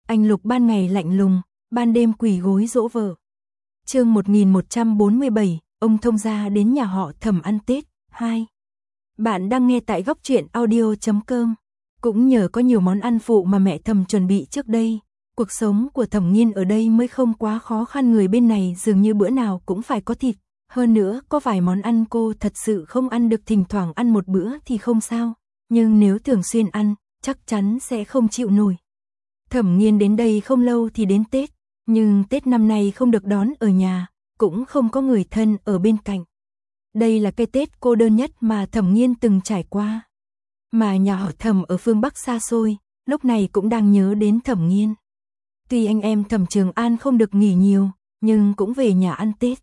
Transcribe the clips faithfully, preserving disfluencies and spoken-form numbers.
Anh Lục ban ngày lạnh lùng, ban đêm quỳ gối dỗ vợ. Chương một nghìn một trăm bốn mươi bảy, ông thông gia đến nhà họ Thẩm ăn Tết, hai. Bạn đang nghe tại góc truyện audio chấm com. Cũng nhờ có nhiều món ăn phụ mà mẹ Thẩm chuẩn bị trước đây, cuộc sống của Thẩm Nghiên ở đây mới không quá khó khăn. Người bên này dường như bữa nào cũng phải có thịt, hơn nữa có vài món ăn cô thật sự không ăn được, thỉnh thoảng ăn một bữa thì không sao, nhưng nếu thường xuyên ăn, chắc chắn sẽ không chịu nổi. Thẩm Nghiên đến đây không lâu thì đến Tết, nhưng Tết năm nay không được đón ở nhà, cũng không có người thân ở bên cạnh. Đây là cái Tết cô đơn nhất mà Thẩm Nghiên từng trải qua. Mà nhà họ Thẩm ở phương Bắc xa xôi, lúc này cũng đang nhớ đến Thẩm Nghiên. Tuy anh em Thẩm Trường An không được nghỉ nhiều, nhưng cũng về nhà ăn Tết.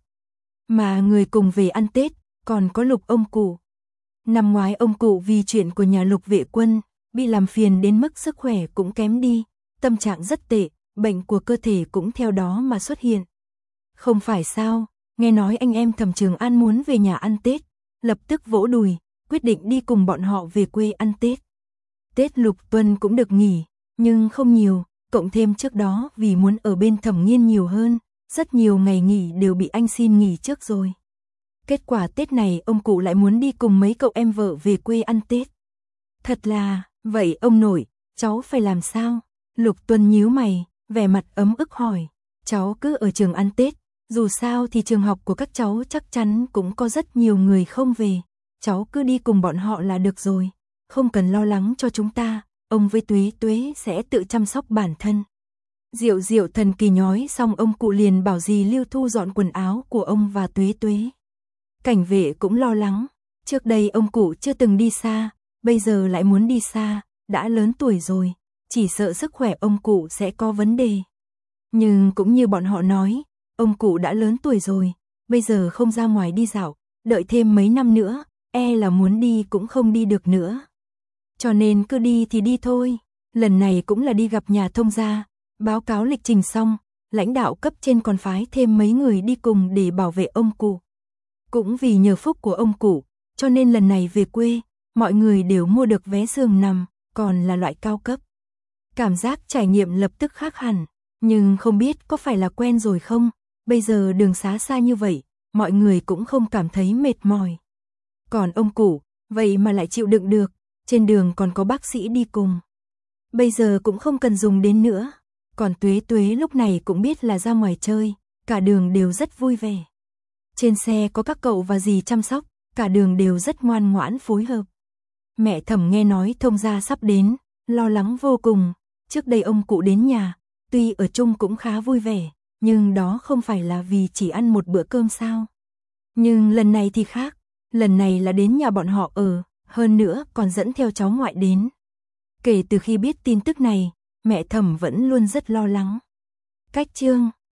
Mà người cùng về ăn Tết, còn có Lục ông cụ. Năm ngoái ông cụ vì chuyện của nhà Lục Vệ Quân, bị làm phiền đến mức sức khỏe cũng kém đi, tâm trạng rất tệ, bệnh của cơ thể cũng theo đó mà xuất hiện. Không phải sao, nghe nói anh em Thẩm Trường An muốn về nhà ăn Tết, lập tức vỗ đùi, quyết định đi cùng bọn họ về quê ăn Tết. Tết Lục Tuần cũng được nghỉ, nhưng không nhiều, cộng thêm trước đó vì muốn ở bên Thẩm Nghiên nhiều hơn, rất nhiều ngày nghỉ đều bị anh xin nghỉ trước rồi. Kết quả Tết này ông cụ lại muốn đi cùng mấy cậu em vợ về quê ăn Tết. Thật là, vậy ông nội, cháu phải làm sao? Lục Tuần nhíu mày, vẻ mặt ấm ức hỏi. Cháu cứ ở trường ăn Tết, dù sao thì trường học của các cháu chắc chắn cũng có rất nhiều người không về. Cháu cứ đi cùng bọn họ là được rồi, không cần lo lắng cho chúng ta, ông với Tuế Tuế sẽ tự chăm sóc bản thân. Diệu Diệu thần kỳ nhói xong ông cụ liền bảo dì Lưu thu dọn quần áo của ông và Tuế Tuế. Cảnh vệ cũng lo lắng, trước đây ông cụ chưa từng đi xa, bây giờ lại muốn đi xa, đã lớn tuổi rồi, chỉ sợ sức khỏe ông cụ sẽ có vấn đề. Nhưng cũng như bọn họ nói, ông cụ đã lớn tuổi rồi, bây giờ không ra ngoài đi dạo, đợi thêm mấy năm nữa, e là muốn đi cũng không đi được nữa. Cho nên cứ đi thì đi thôi, lần này cũng là đi gặp nhà thông gia, báo cáo lịch trình xong, lãnh đạo cấp trên còn phái thêm mấy người đi cùng để bảo vệ ông cụ. Cũng vì nhờ phúc của ông cụ, cho nên lần này về quê, mọi người đều mua được vé giường nằm, còn là loại cao cấp. Cảm giác trải nghiệm lập tức khác hẳn, nhưng không biết có phải là quen rồi không, bây giờ đường xá xa như vậy, mọi người cũng không cảm thấy mệt mỏi. Còn ông cụ, vậy mà lại chịu đựng được, trên đường còn có bác sĩ đi cùng. Bây giờ cũng không cần dùng đến nữa, còn Tuế Tuế lúc này cũng biết là ra ngoài chơi, cả đường đều rất vui vẻ. Trên xe có các cậu và dì chăm sóc, cả đường đều rất ngoan ngoãn phối hợp. Mẹ Thẩm nghe nói thông gia sắp đến, lo lắng vô cùng, trước đây ông cụ đến nhà, tuy ở chung cũng khá vui vẻ, nhưng đó không phải là vì chỉ ăn một bữa cơm sao. Nhưng lần này thì khác, lần này là đến nhà bọn họ ở, hơn nữa còn dẫn theo cháu ngoại đến. Kể từ khi biết tin tức này, mẹ Thẩm vẫn luôn rất lo lắng. Cách chương